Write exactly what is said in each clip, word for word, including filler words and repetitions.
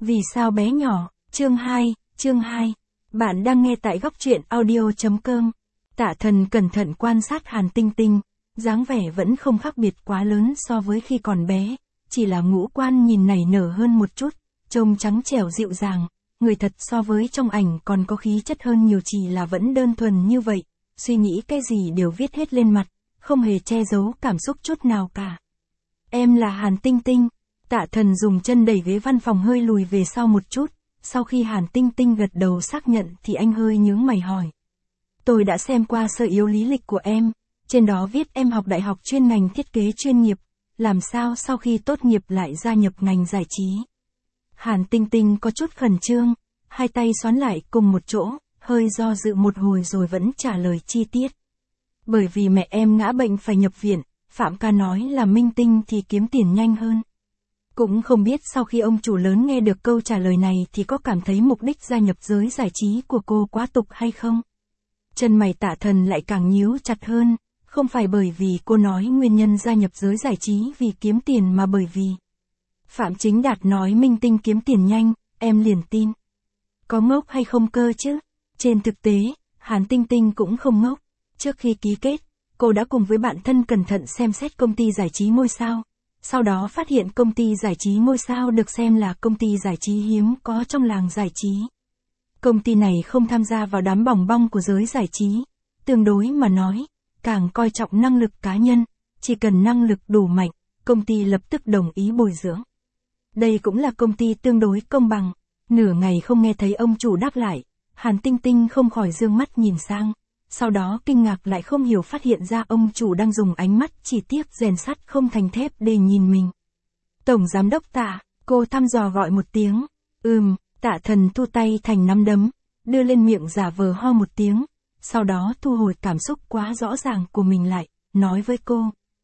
Vì sao bé nhỏ, chương hai, chương hai. Bạn đang nghe tại góc truyện audio.com. Tạ Thần cẩn thận quan sát Hàn Tinh Tinh, dáng vẻ vẫn không khác biệt quá lớn so với khi còn bé, chỉ là ngũ quan nhìn nảy nở hơn một chút, trông trắng trẻo dịu dàng, người thật so với trong ảnh còn có khí chất hơn nhiều, chỉ là vẫn đơn thuần như vậy, suy nghĩ cái gì đều viết hết lên mặt, không hề che giấu cảm xúc chút nào cả. Em là Hàn Tinh Tinh. Tạ Thần dùng chân đẩy ghế văn phòng hơi lùi về sau một chút, sau khi Hàn Tinh Tinh gật đầu xác nhận thì anh hơi nhướng mày hỏi. Tôi đã xem qua sơ yếu lý lịch của em, trên đó viết em học đại học chuyên ngành thiết kế chuyên nghiệp, làm sao sau khi tốt nghiệp lại gia nhập ngành giải trí? Hàn Tinh Tinh có chút khẩn trương, hai tay xoắn lại cùng một chỗ, hơi do dự một hồi rồi vẫn trả lời chi tiết. Bởi vì mẹ em ngã bệnh phải nhập viện, Phạm ca nói là minh tinh thì kiếm tiền nhanh hơn. Cũng không biết sau khi ông chủ lớn nghe được câu trả lời này thì có cảm thấy mục đích gia nhập giới giải trí của cô quá tục hay không? Chân mày Tạ Thần lại càng nhíu chặt hơn, không phải bởi vì cô nói nguyên nhân gia nhập giới giải trí vì kiếm tiền mà bởi vì Phạm Chính Đạt nói minh tinh kiếm tiền nhanh, em liền tin. Có ngốc hay không cơ chứ? Trên thực tế, Hàn Tinh Tinh cũng không ngốc. Trước khi ký kết, cô đã cùng với bạn thân cẩn thận xem xét công ty giải trí ngôi sao. Sau đó phát hiện công ty giải trí ngôi sao được xem là công ty giải trí hiếm có trong làng giải trí. Công ty này không tham gia vào đám bòng bong của giới giải trí. Tương đối mà nói, càng coi trọng năng lực cá nhân, chỉ cần năng lực đủ mạnh, công ty lập tức đồng ý bồi dưỡng. Đây cũng là công ty tương đối công bằng. Nửa ngày không nghe thấy ông chủ đáp lại, Hàn Tinh Tinh không khỏi dương mắt nhìn sang. Sau đó kinh ngạc lại không hiểu phát hiện ra ông chủ đang dùng ánh mắt chỉ tiếc rèn sắt không thành thép để nhìn mình. Tổng giám đốc Tạ, cô thăm dò gọi một tiếng. Ừm, Tạ Thần thu tay thành nắm đấm, đưa lên miệng giả vờ ho một tiếng, sau đó thu hồi cảm xúc quá rõ ràng của mình lại, nói với cô.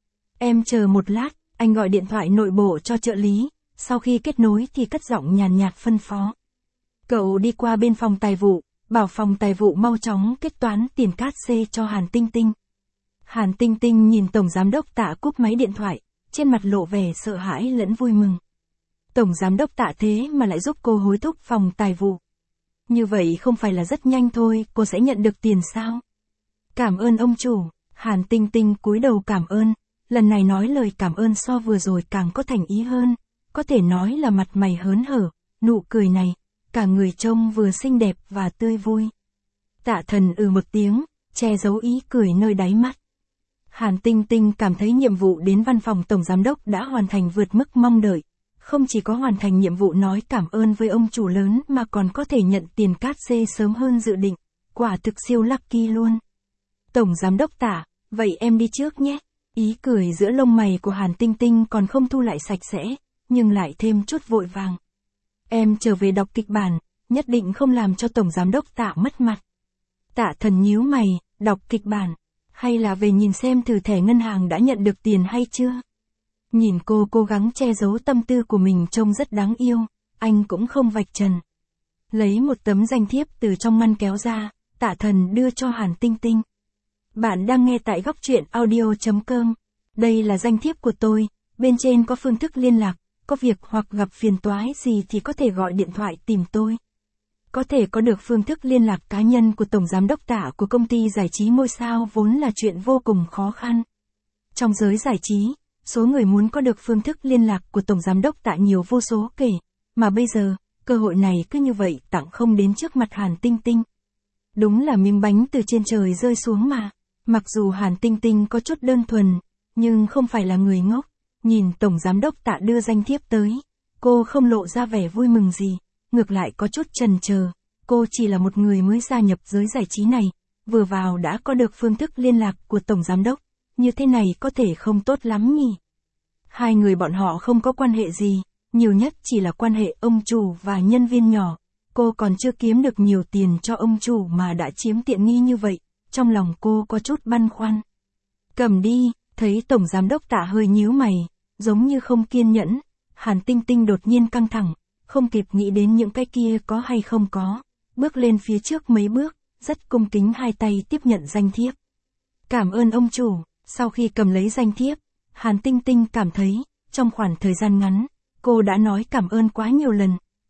Em chờ một lát, anh gọi điện thoại nội bộ cho trợ lý, sau khi kết nối thì cất giọng nhàn nhạt phân phó. Cậu đi qua bên phòng tài vụ, bảo phòng tài vụ mau chóng kết toán tiền cát xê cho Hàn Tinh Tinh. Hàn Tinh Tinh nhìn Tổng Giám đốc Tạ cúp máy điện thoại, trên mặt lộ vẻ sợ hãi lẫn vui mừng. Tổng Giám đốc Tạ thế mà lại giúp cô hối thúc phòng tài vụ. Như vậy không phải là rất nhanh thôi, cô sẽ nhận được tiền sao? Cảm ơn ông chủ. Hàn Tinh Tinh cúi đầu cảm ơn, lần này nói lời cảm ơn so vừa rồi càng có thành ý hơn, có thể nói là mặt mày hớn hở, nụ cười này, cả người trông vừa xinh đẹp và tươi vui. Tạ Thần ừ một tiếng, che giấu ý cười nơi đáy mắt. Hàn Tinh Tinh cảm thấy nhiệm vụ đến văn phòng Tổng Giám đốc đã hoàn thành vượt mức mong đợi. Không chỉ có hoàn thành nhiệm vụ nói cảm ơn với ông chủ lớn mà còn có thể nhận tiền cát xê sớm hơn dự định. Quả thực siêu lucky luôn. Tổng Giám đốc Tạ, vậy em đi trước nhé. Ý cười giữa lông mày của Hàn Tinh Tinh còn không thu lại sạch sẽ, nhưng lại thêm chút vội vàng. Em trở về đọc kịch bản, nhất định không làm cho Tổng Giám đốc Tạ mất mặt. Tạ Thần nhíu mày, đọc kịch bản, hay là về nhìn xem thử thẻ ngân hàng đã nhận được tiền hay chưa? Nhìn cô cố gắng che giấu tâm tư của mình trông rất đáng yêu, anh cũng không vạch trần. Lấy một tấm danh thiếp từ trong ngăn kéo ra, Tạ Thần đưa cho Hàn Tinh Tinh. Bạn đang nghe tại góc truyện audio.com. Đây là danh thiếp của tôi, bên trên có phương thức liên lạc, có việc hoặc gặp phiền toái gì thì có thể gọi điện thoại tìm tôi. Có thể có được phương thức liên lạc cá nhân của Tổng Giám đốc Tạ của công ty giải trí ngôi sao vốn là chuyện vô cùng khó khăn. Trong giới giải trí, số người muốn có được phương thức liên lạc của Tổng Giám đốc Tạ nhiều vô số kể, mà bây giờ, cơ hội này cứ như vậy tặng không đến trước mặt Hàn Tinh Tinh. Đúng là miếng bánh từ trên trời rơi xuống mà. Mặc dù Hàn Tinh Tinh có chút đơn thuần, nhưng không phải là người ngốc. Nhìn Tổng Giám đốc Tạ đưa danh thiếp tới, cô không lộ ra vẻ vui mừng gì, ngược lại có chút chần chờ. Cô chỉ là một người mới gia nhập giới giải trí này, vừa vào đã có được phương thức liên lạc của Tổng Giám đốc, như thế này có thể không tốt lắm nhỉ. Hai người bọn họ không có quan hệ gì, nhiều nhất chỉ là quan hệ ông chủ và nhân viên nhỏ. Cô còn chưa kiếm được nhiều tiền cho ông chủ mà đã chiếm tiện nghi như vậy, trong lòng cô có chút băn khoăn. Cầm đi. Thấy Tổng Giám đốc Tạ hơi nhíu mày, giống như không kiên nhẫn, Hàn Tinh Tinh đột nhiên căng thẳng, không kịp nghĩ đến những cái kia có hay không có, bước lên phía trước mấy bước, rất cung kính hai tay tiếp nhận danh thiếp. Cảm ơn ông chủ. Sau khi cầm lấy danh thiếp, Hàn Tinh Tinh cảm thấy, trong khoảng thời gian ngắn, cô đã nói cảm ơn quá nhiều lần,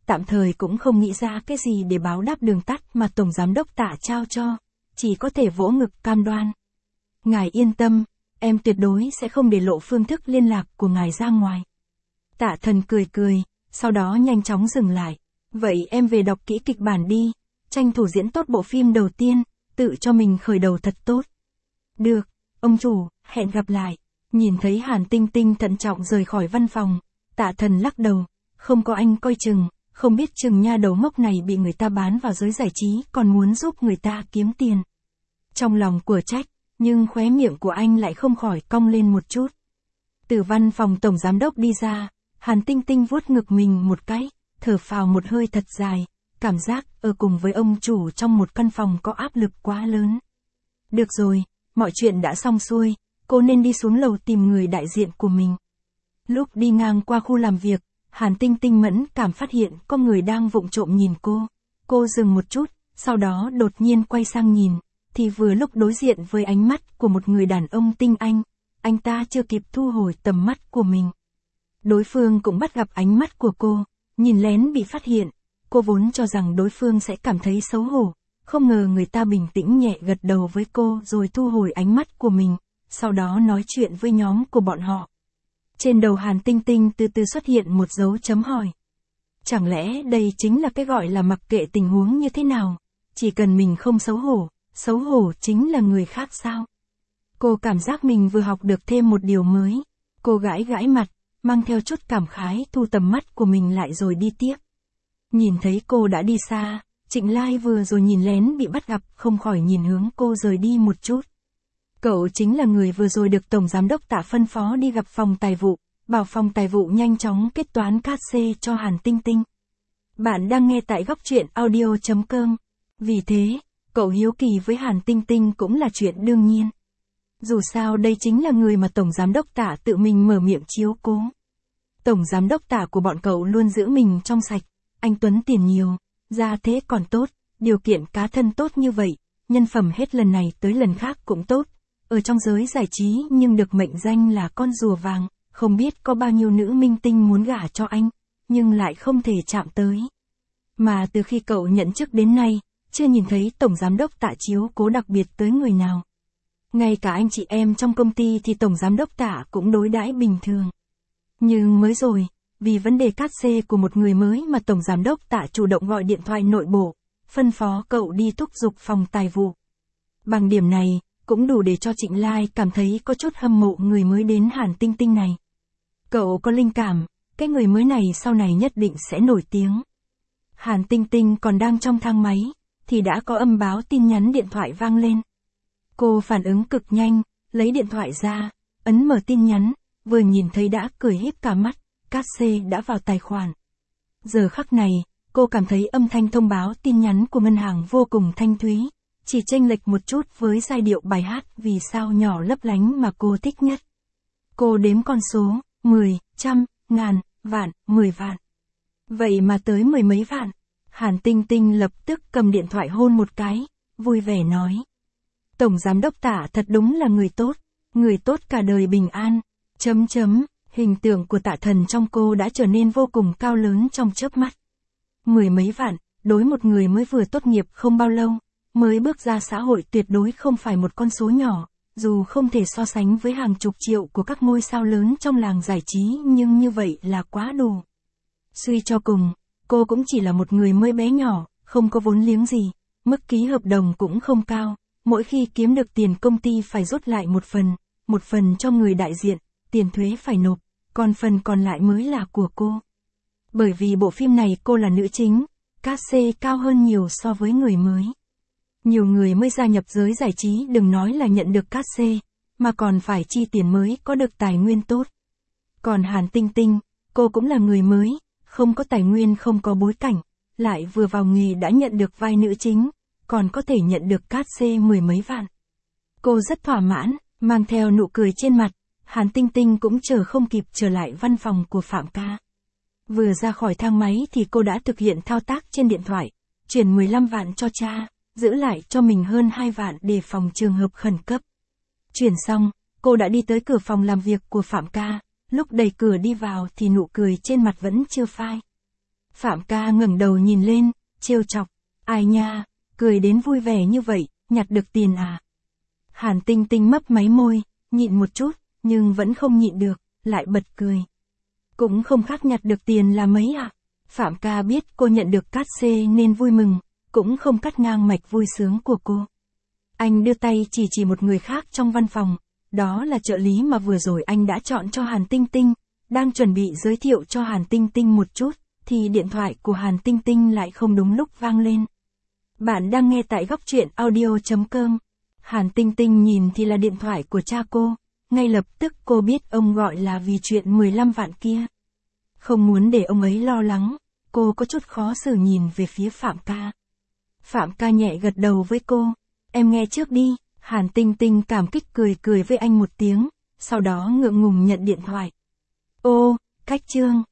tạm thời cũng không nghĩ ra cái gì để báo đáp đường tắt mà Tổng Giám đốc Tạ trao cho, chỉ có thể vỗ ngực cam đoan. Ngài yên tâm, em tuyệt đối sẽ không để lộ phương thức liên lạc của ngài ra ngoài. Tạ Thần cười cười, sau đó nhanh chóng dừng lại. Vậy em về đọc kỹ kịch bản đi, tranh thủ diễn tốt bộ phim đầu tiên, tự cho mình khởi đầu thật tốt. Được, ông chủ, hẹn gặp lại. Nhìn thấy Hàn Tinh Tinh thận trọng rời khỏi văn phòng, Tạ Thần lắc đầu, không có anh coi chừng, không biết chừng nha đầu ngốc này bị người ta bán vào giới giải trí còn muốn giúp người ta kiếm tiền. Trong lòng của trách, nhưng khóe miệng của anh lại không khỏi cong lên một chút. Từ văn phòng Tổng Giám đốc đi ra, Hàn Tinh Tinh vuốt ngực mình một cái, thở phào một hơi thật dài, cảm giác ở cùng với ông chủ trong một căn phòng có áp lực quá lớn. Được rồi, mọi chuyện đã xong xuôi, cô nên đi xuống lầu tìm người đại diện của mình. Lúc đi ngang qua khu làm việc, Hàn Tinh Tinh mẫn cảm phát hiện có người đang vụng trộm nhìn cô. Cô dừng một chút, sau đó đột nhiên quay sang nhìn, thì vừa lúc đối diện với ánh mắt của một người đàn ông tinh anh, anh ta chưa kịp thu hồi tầm mắt của mình. Đối phương cũng bắt gặp ánh mắt của cô, nhìn lén bị phát hiện, cô vốn cho rằng đối phương sẽ cảm thấy xấu hổ, không ngờ người ta bình tĩnh nhẹ gật đầu với cô rồi thu hồi ánh mắt của mình, sau đó nói chuyện với nhóm của bọn họ. Trên đầu Hàn Tinh Tinh từ từ xuất hiện một dấu chấm hỏi. Chẳng lẽ đây chính là cái gọi là mặc kệ tình huống như thế nào, chỉ cần mình không xấu hổ, xấu hổ chính là người khác sao? Cô cảm giác mình vừa học được thêm một điều mới, cô gãi gãi mặt, mang theo chút cảm khái thu tầm mắt của mình lại rồi đi tiếp. Nhìn thấy cô đã đi xa, Trịnh Lai vừa rồi nhìn lén bị bắt gặp không khỏi nhìn hướng cô rời đi một chút. Cậu chính là người vừa rồi được Tổng Giám đốc Tạ phân phó đi gặp phòng tài vụ, bảo phòng tài vụ nhanh chóng kết toán cát xê cho Hàn Tinh Tinh. Bạn đang nghe tại góc truyện audio chấm com. Vì thế, cậu hiếu kỳ với Hàn Tinh Tinh cũng là chuyện đương nhiên. Dù sao đây chính là người mà Tổng Giám đốc Tạ tự mình mở miệng chiếu cố. Tổng Giám đốc Tạ của bọn cậu luôn giữ mình trong sạch, anh Tuấn tiền nhiều, gia thế còn tốt, điều kiện cá thân tốt như vậy, nhân phẩm hết lần này tới lần khác cũng tốt. Ở trong giới giải trí nhưng được mệnh danh là con rùa vàng, không biết có bao nhiêu nữ minh tinh muốn gả cho anh, nhưng lại không thể chạm tới. Mà từ khi cậu nhận chức đến nay, chưa nhìn thấy Tổng Giám đốc Tạ chiếu cố đặc biệt tới người nào. Ngay cả anh chị em trong công ty thì Tổng Giám đốc Tạ cũng đối đãi bình thường. Nhưng mới rồi, vì vấn đề cát xê của một người mới mà Tổng Giám đốc Tạ chủ động gọi điện thoại nội bộ, phân phó cậu đi thúc giục phòng tài vụ. Bằng điểm này, cũng đủ để cho Trịnh Lai cảm thấy có chút hâm mộ người mới đến Hàn Tinh Tinh này. Cậu có linh cảm, cái người mới này sau này nhất định sẽ nổi tiếng. Hàn Tinh Tinh còn đang trong thang máy, thì đã có âm báo tin nhắn điện thoại vang lên. Cô phản ứng cực nhanh, lấy điện thoại ra, ấn mở tin nhắn, vừa nhìn thấy đã cười híp cả mắt, cát xê đã vào tài khoản. Giờ khắc này, cô cảm thấy âm thanh thông báo tin nhắn của ngân hàng vô cùng thanh thúy, chỉ chênh lệch một chút với giai điệu bài hát Vì sao nhỏ lấp lánh mà cô thích nhất. Cô đếm con số, mười, trăm, ngàn, vạn, mười vạn. Vậy mà tới mười mấy vạn. Hàn Tinh Tinh lập tức cầm điện thoại hôn một cái, vui vẻ nói. Tổng Giám đốc Tạ thật đúng là người tốt, người tốt cả đời bình an. Chấm chấm, hình tượng của Tạ Thần trong cô đã trở nên vô cùng cao lớn trong chớp mắt. Mười mấy vạn, đối một người mới vừa tốt nghiệp không bao lâu, mới bước ra xã hội tuyệt đối không phải một con số nhỏ, dù không thể so sánh với hàng chục triệu của các ngôi sao lớn trong làng giải trí nhưng như vậy là quá đủ. Suy cho cùng, cô cũng chỉ là một người mới bé nhỏ, không có vốn liếng gì, mức ký hợp đồng cũng không cao, mỗi khi kiếm được tiền công ty phải rút lại một phần, một phần cho người đại diện, tiền thuế phải nộp, còn phần còn lại mới là của cô. Bởi vì bộ phim này cô là nữ chính, cát xê cao hơn nhiều so với người mới. Nhiều người mới gia nhập giới giải trí đừng nói là nhận được cát xê, mà còn phải chi tiền mới có được tài nguyên tốt. Còn Hàn Tinh Tinh, cô cũng là người mới, không có tài nguyên không có bối cảnh, lại vừa vào nghề đã nhận được vai nữ chính, còn có thể nhận được cát xê mười mấy vạn. Cô rất thỏa mãn, mang theo nụ cười trên mặt, Hàn Tinh Tinh cũng chờ không kịp trở lại văn phòng của Phạm Ca. Vừa ra khỏi thang máy thì cô đã thực hiện thao tác trên điện thoại, chuyển mười lăm vạn cho cha, giữ lại cho mình hơn hai vạn để phòng trường hợp khẩn cấp. Chuyển xong, cô đã đi tới cửa phòng làm việc của Phạm Ca, lúc đẩy cửa đi vào thì nụ cười trên mặt vẫn chưa phai. Phạm ca ngẩng đầu nhìn lên, trêu chọc. Ai nha, cười đến vui vẻ như vậy, nhặt được tiền à? Hàn Tinh Tinh mấp máy môi, nhịn một chút, nhưng vẫn không nhịn được, lại bật cười. Cũng không khác nhặt được tiền là mấy ạ. À? Phạm ca biết cô nhận được cát xê nên vui mừng, cũng không cắt ngang mạch vui sướng của cô. Anh đưa tay chỉ chỉ một người khác trong văn phòng, đó là trợ lý mà vừa rồi anh đã chọn cho Hàn Tinh Tinh, đang chuẩn bị giới thiệu cho Hàn Tinh Tinh một chút, thì điện thoại của Hàn Tinh Tinh lại không đúng lúc vang lên. Bạn đang nghe tại góc truyện audio chấm com. Hàn Tinh Tinh nhìn thì là điện thoại của cha cô, ngay lập tức cô biết ông gọi là vì chuyện mười lăm vạn kia. Không muốn để ông ấy lo lắng, cô có chút khó xử nhìn về phía Phạm ca. Phạm ca nhẹ gật đầu với cô, em nghe trước đi. Hàn Tinh Tinh cảm kích cười cười với anh một tiếng, sau đó ngượng ngùng nhận điện thoại. Ô, cách chương.